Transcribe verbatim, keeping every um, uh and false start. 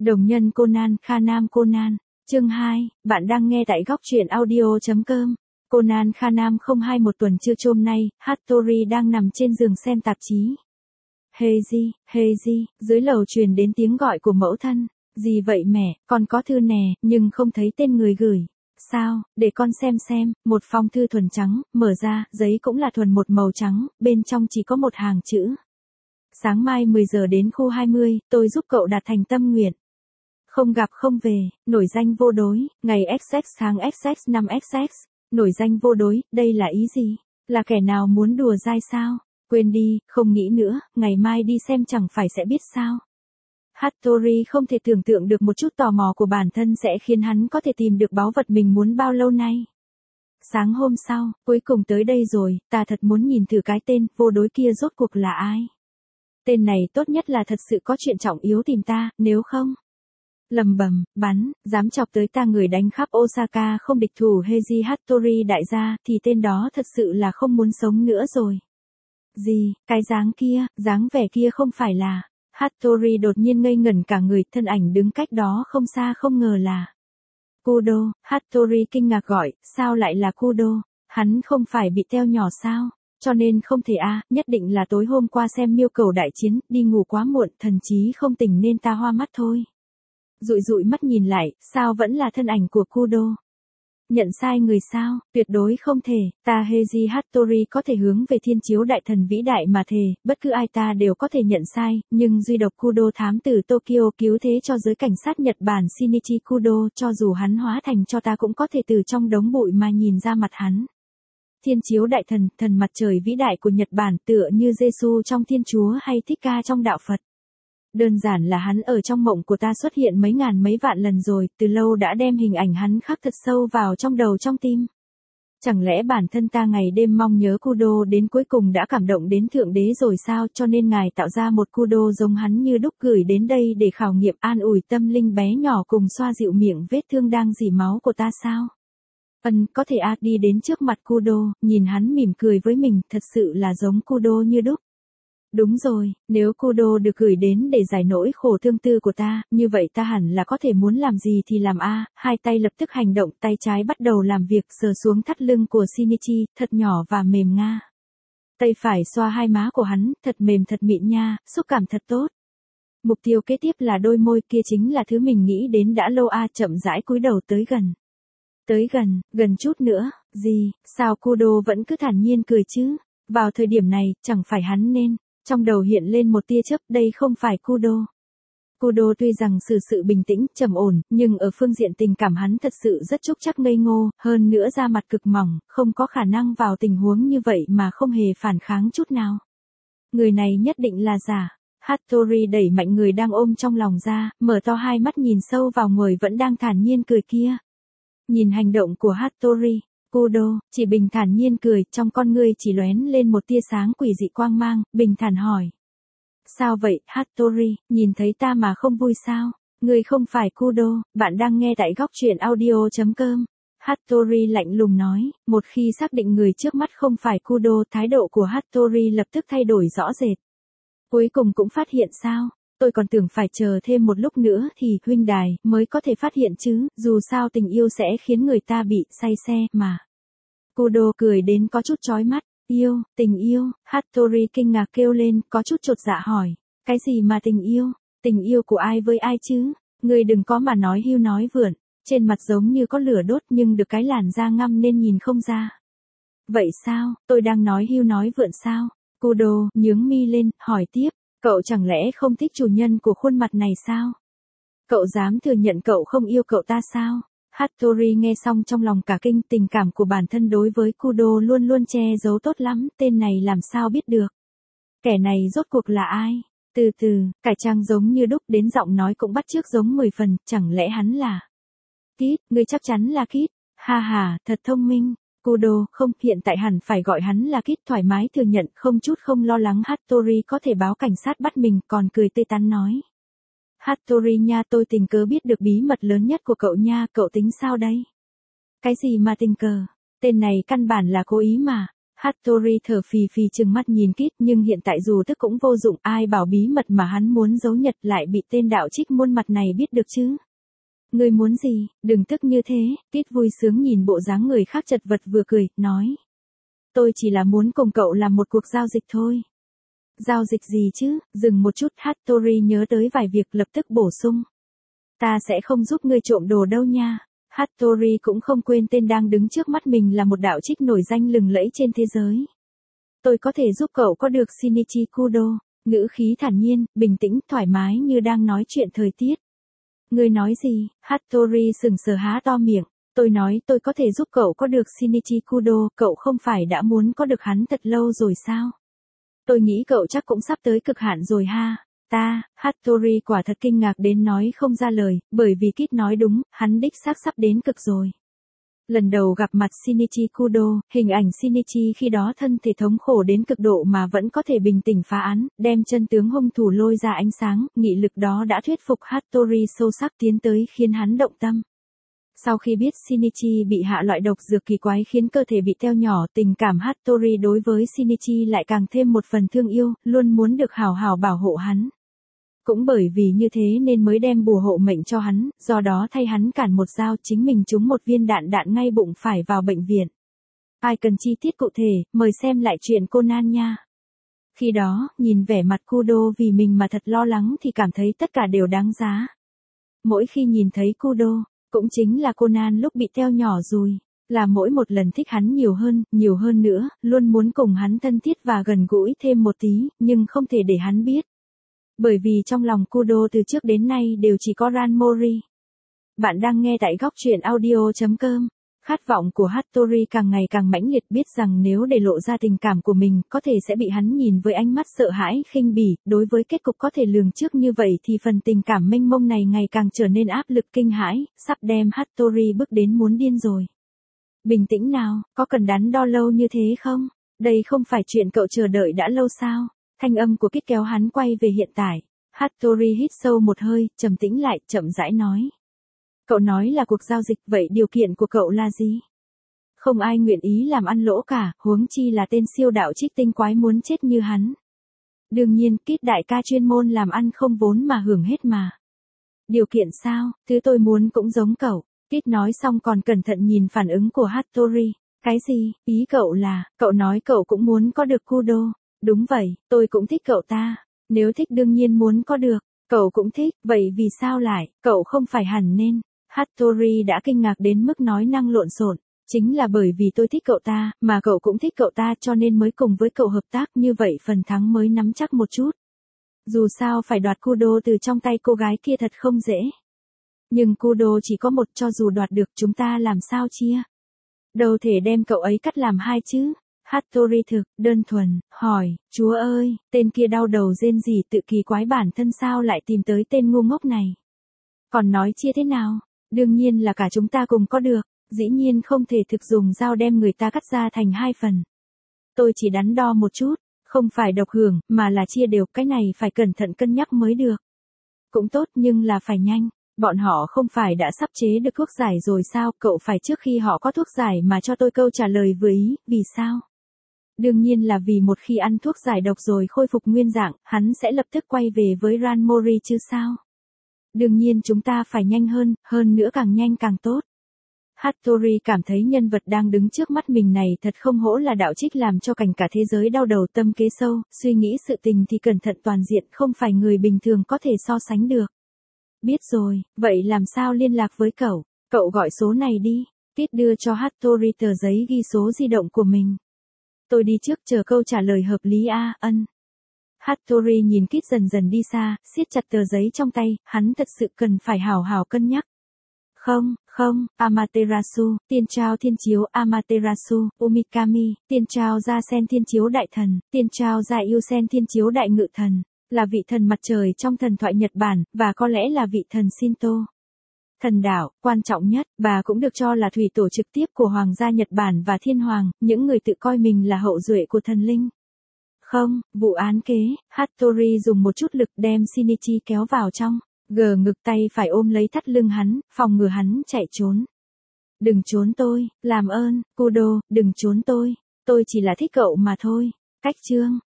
Đồng nhân Conan, Kha Nam Conan, chương hai, bạn đang nghe tại góc truyện audio.com. Conan Kha Nam không hai một tuần trưa hôm nay, Hattori đang nằm trên giường xem tạp chí. Heiji, Heiji, dưới lầu truyền đến tiếng gọi của mẫu thân. Gì vậy mẹ, con có thư nè, nhưng không thấy tên người gửi. Sao, để con xem xem, một phong thư thuần trắng, mở ra, giấy cũng là thuần một màu trắng, bên trong chỉ có một hàng chữ. Sáng mai mười giờ đến khu hai mươi, tôi giúp cậu đạt thành tâm nguyện. Không gặp không về, nổi danh vô đối, ngày ích ích tháng ích ích năm ích ích, nổi danh vô đối, đây là ý gì? Là kẻ nào muốn đùa dai sao? Quên đi, không nghĩ nữa, ngày mai đi xem chẳng phải sẽ biết sao? Hattori không thể tưởng tượng được một chút tò mò của bản thân sẽ khiến hắn có thể tìm được báu vật mình muốn bao lâu nay. Sáng hôm sau, cuối cùng tới đây rồi, ta thật muốn nhìn thử cái tên vô đối kia rốt cuộc là ai. Tên này tốt nhất là thật sự có chuyện trọng yếu tìm ta, nếu không. Lầm bầm, bắn, dám chọc tới ta người đánh khắp Osaka không địch thủ Heiji Hattori đại gia, thì tên đó thật sự là không muốn sống nữa rồi. Gì, cái dáng kia, dáng vẻ kia không phải là. Hattori đột nhiên ngây ngẩn cả người, thân ảnh đứng cách đó không xa không ngờ là Kudo. Hattori kinh ngạc gọi, sao lại là Kudo? Hắn không phải bị teo nhỏ sao? Cho nên không thể a, à, nhất định là tối hôm qua xem miêu cầu đại chiến, đi ngủ quá muộn, thần trí không tỉnh nên ta hoa mắt thôi. Dụi dụi mắt nhìn lại, sao vẫn là thân ảnh của Kudo? Nhận sai người sao? Tuyệt đối không thể, ta Heiji Hattori có thể hướng về thiên chiếu đại thần vĩ đại mà thề, bất cứ ai ta đều có thể nhận sai, nhưng duy độc Kudo thám tử Tokyo cứu thế cho giới cảnh sát Nhật Bản Shinichi Kudo, cho dù hắn hóa thành cho ta cũng có thể từ trong đống bụi mà nhìn ra mặt hắn. Thiên chiếu đại thần, thần mặt trời vĩ đại của Nhật Bản tựa như Giêsu trong Thiên Chúa hay Thích Ca trong đạo Phật. Đơn giản là hắn ở trong mộng của ta xuất hiện mấy ngàn mấy vạn lần rồi, từ lâu đã đem hình ảnh hắn khắc thật sâu vào trong đầu trong tim. Chẳng lẽ bản thân ta ngày đêm mong nhớ Kudo đến cuối cùng đã cảm động đến Thượng Đế rồi sao, cho nên ngài tạo ra một Kudo giống hắn như đúc gửi đến đây để khảo nghiệm an ủi tâm linh bé nhỏ cùng xoa dịu miệng vết thương đang rỉ máu của ta sao? Ân, có thể a, đi đến trước mặt Kudo, nhìn hắn mỉm cười với mình, thật sự là giống Kudo như đúc. Đúng rồi, nếu Kudo được gửi đến để giải nỗi khổ thương tư của ta, như vậy ta hẳn là có thể muốn làm gì thì làm a, hai tay lập tức hành động, tay trái bắt đầu làm việc sờ xuống thắt lưng của Shinichi, thật nhỏ và mềm nga. Tay phải xoa hai má của hắn, thật mềm thật mịn nha, xúc cảm thật tốt. Mục tiêu kế tiếp là đôi môi, kia chính là thứ mình nghĩ đến đã lâu a, chậm rãi cúi đầu tới gần. Tới gần, gần chút nữa, gì, sao Kudo vẫn cứ thản nhiên cười chứ? Vào thời điểm này, chẳng phải hắn nên, trong đầu hiện lên một tia chớp, đây không phải Kudo. Kudo tuy rằng xử sự bình tĩnh, trầm ổn, nhưng ở phương diện tình cảm hắn thật sự rất trúc chắc ngây ngô, hơn nữa da mặt cực mỏng, không có khả năng vào tình huống như vậy mà không hề phản kháng chút nào. Người này nhất định là giả. Hattori đẩy mạnh người đang ôm trong lòng ra, mở to hai mắt nhìn sâu vào người vẫn đang thản nhiên cười kia. Nhìn hành động của Hattori, Kudo chỉ bình thản nhiên cười, trong con ngươi chỉ lóe lên một tia sáng quỷ dị quang mang, bình thản hỏi. Sao vậy, Hattori, nhìn thấy ta mà không vui sao? Ngươi không phải Kudo, bạn đang nghe tại góc truyện audio.com. Hattori lạnh lùng nói, một khi xác định người trước mắt không phải Kudo, thái độ của Hattori lập tức thay đổi rõ rệt. Cuối cùng cũng phát hiện sao? Tôi còn tưởng phải chờ thêm một lúc nữa thì huynh đài mới có thể phát hiện chứ, dù sao tình yêu sẽ khiến người ta bị say xe mà. Kudo cười đến có chút chói mắt, yêu, tình yêu, Hattori kinh ngạc kêu lên, có chút chột dạ hỏi, cái gì mà tình yêu, tình yêu của ai với ai chứ, người đừng có mà nói hưu nói vượn, trên mặt giống như có lửa đốt nhưng được cái làn da ngăm nên nhìn không ra. Vậy sao, tôi đang nói hưu nói vượn sao? Kudo nhướng mi lên, hỏi tiếp. Cậu chẳng lẽ không thích chủ nhân của khuôn mặt này sao? Cậu dám thừa nhận cậu không yêu cậu ta sao? Hattori nghe xong trong lòng cả kinh, tình cảm của bản thân đối với Kudo luôn luôn che giấu tốt lắm, tên này làm sao biết được. Kẻ này rốt cuộc là ai? Từ từ, cải trang giống như đúc đến giọng nói cũng bắt chước giống mười phần, chẳng lẽ hắn là Kid, ngươi chắc chắn là Kid, ha ha, thật thông minh. Kudo, không, hiện tại hẳn phải gọi hắn là Kid, thoải mái thừa nhận, không chút không lo lắng Hattori có thể báo cảnh sát bắt mình, còn cười tươi tắn nói. Hattori nha, tôi tình cờ biết được bí mật lớn nhất của cậu nha, cậu tính sao đây? Cái gì mà tình cờ? Tên này căn bản là cố ý mà. Hattori thở phì phì trừng mắt nhìn Kit, nhưng hiện tại dù tức cũng vô dụng, ai bảo bí mật mà hắn muốn giấu nhật lại bị tên đạo trích muôn mặt này biết được chứ. Ngươi muốn gì, đừng tức như thế. Kit vui sướng nhìn bộ dáng người khác chật vật vừa cười, nói. Tôi chỉ là muốn cùng cậu làm một cuộc giao dịch thôi. Giao dịch gì chứ? Dừng một chút, Hattori nhớ tới vài việc lập tức bổ sung. Ta sẽ không giúp ngươi trộm đồ đâu nha. Hattori cũng không quên tên đang đứng trước mắt mình là một đạo trích nổi danh lừng lẫy trên thế giới. Tôi có thể giúp cậu có được Shinichi Kudo. Ngữ khí thản nhiên, bình tĩnh, thoải mái như đang nói chuyện thời tiết. Ngươi nói gì? Hattori sừng sờ há to miệng. Tôi nói tôi có thể giúp cậu có được Shinichi Kudo, cậu không phải đã muốn có được hắn thật lâu rồi sao? Tôi nghĩ cậu chắc cũng sắp tới cực hạn rồi ha. Ta, Hattori quả thật kinh ngạc đến nói không ra lời, bởi vì Kit nói đúng, hắn đích xác sắp đến cực rồi. Lần đầu gặp mặt Shinichi Kudo, hình ảnh Shinichi khi đó thân thể thống khổ đến cực độ mà vẫn có thể bình tĩnh phá án, đem chân tướng hung thủ lôi ra ánh sáng, nghị lực đó đã thuyết phục Hattori sâu sắc tiến tới khiến hắn động tâm. Sau khi biết Shinichi bị hạ loại độc dược kỳ quái khiến cơ thể bị teo nhỏ, tình cảm Hattori đối với Shinichi lại càng thêm một phần thương yêu, luôn muốn được hào hào bảo hộ hắn. Cũng bởi vì như thế nên mới đem bùa hộ mệnh cho hắn, do đó thay hắn cản một dao, chính mình trúng một viên đạn đạn ngay bụng phải vào bệnh viện. Ai cần chi tiết cụ thể, mời xem lại truyện Conan nha. Khi đó, nhìn vẻ mặt Kudo vì mình mà thật lo lắng thì cảm thấy tất cả đều đáng giá. Mỗi khi nhìn thấy Kudo, cũng chính là Conan lúc bị teo nhỏ rồi, là mỗi một lần thích hắn nhiều hơn, nhiều hơn nữa, luôn muốn cùng hắn thân thiết và gần gũi thêm một tí, nhưng không thể để hắn biết. Bởi vì trong lòng Kudo từ trước đến nay đều chỉ có Ranmori. Bạn đang nghe tại góc truyện audio chấm com. Khát vọng của Hattori càng ngày càng mãnh liệt, biết rằng nếu để lộ ra tình cảm của mình, có thể sẽ bị hắn nhìn với ánh mắt sợ hãi, khinh bỉ, đối với kết cục có thể lường trước như vậy thì phần tình cảm mênh mông này ngày càng trở nên áp lực kinh hãi, sắp đem Hattori bước đến muốn điên rồi. Bình tĩnh nào, có cần đắn đo lâu như thế không? Đây không phải chuyện cậu chờ đợi đã lâu sao? Thanh âm của Kit kéo hắn quay về hiện tại. Hattori hít sâu một hơi, trầm tĩnh lại, chậm rãi nói. Cậu nói là cuộc giao dịch, vậy điều kiện của cậu là gì? Không ai nguyện ý làm ăn lỗ cả, huống chi là tên siêu đạo trích tinh quái muốn chết như hắn. Đương nhiên, Kit đại ca chuyên môn làm ăn không vốn mà hưởng hết mà. Điều kiện sao? Thứ tôi muốn cũng giống cậu. Kit nói xong còn cẩn thận nhìn phản ứng của Hattori. Cái gì? Ý cậu là, cậu nói cậu cũng muốn có được Kudo. Đúng vậy, tôi cũng thích cậu ta. Nếu thích đương nhiên muốn có được. Cậu cũng thích, vậy vì sao lại, cậu không phải hẳn nên. Hattori đã kinh ngạc đến mức nói năng lộn xộn. Chính là bởi vì tôi thích cậu ta, mà cậu cũng thích cậu ta cho nên mới cùng với cậu hợp tác, như vậy phần thắng mới nắm chắc một chút. Dù sao phải đoạt Kudo từ trong tay cô gái kia thật không dễ. Nhưng Kudo chỉ có một, cho dù đoạt được chúng ta làm sao chia. Đâu thể đem cậu ấy cắt làm hai chứ. Hattori thực, đơn thuần, hỏi, chúa ơi, tên kia đau đầu rên rỉ tự kỳ quái bản thân sao lại tìm tới tên ngu ngốc này. Còn nói chia thế nào? Đương nhiên là cả chúng ta cùng có được, dĩ nhiên không thể thực dùng dao đem người ta cắt ra thành hai phần. Tôi chỉ đắn đo một chút, không phải độc hưởng, mà là chia đều, cái này phải cẩn thận cân nhắc mới được. Cũng tốt nhưng là phải nhanh, bọn họ không phải đã sắp chế được thuốc giải rồi sao, cậu phải trước khi họ có thuốc giải mà cho tôi câu trả lời vừa ý, vì sao? Đương nhiên là vì một khi ăn thuốc giải độc rồi khôi phục nguyên dạng, hắn sẽ lập tức quay về với Ranmori chứ sao? Đương nhiên chúng ta phải nhanh hơn, hơn nữa càng nhanh càng tốt. Hattori cảm thấy nhân vật đang đứng trước mắt mình này thật không hổ là đạo trích làm cho cảnh cả thế giới đau đầu, tâm kế sâu, suy nghĩ sự tình thì cẩn thận toàn diện, không phải người bình thường có thể so sánh được. Biết rồi, vậy làm sao liên lạc với cậu? Cậu gọi số này đi. Kit đưa cho Hattori tờ giấy ghi số di động của mình. Tôi đi trước chờ câu trả lời hợp lý a, ân. Hattori nhìn Kit dần dần đi xa, siết chặt tờ giấy trong tay, hắn thật sự cần phải hào hào cân nhắc. Không, không, Amaterasu, tiên trao thiên chiếu Amaterasu, Umikami, tiên trao ra sen thiên chiếu đại thần, tiên trao ra yêu sen thiên chiếu đại ngự thần, là vị thần mặt trời trong thần thoại Nhật Bản, và có lẽ là vị thần Shinto. Thần đạo, quan trọng nhất, bà cũng được cho là thủy tổ trực tiếp của Hoàng gia Nhật Bản và Thiên Hoàng, những người tự coi mình là hậu duệ của thần linh. Không, vụ án kế, Hattori dùng một chút lực đem Shinichi kéo vào trong, gờ ngực tay phải ôm lấy thắt lưng hắn, phòng ngừa hắn chạy trốn. Đừng trốn tôi, làm ơn, Kudo, đừng trốn tôi. tôi chỉ là thích cậu mà thôi. Cách chương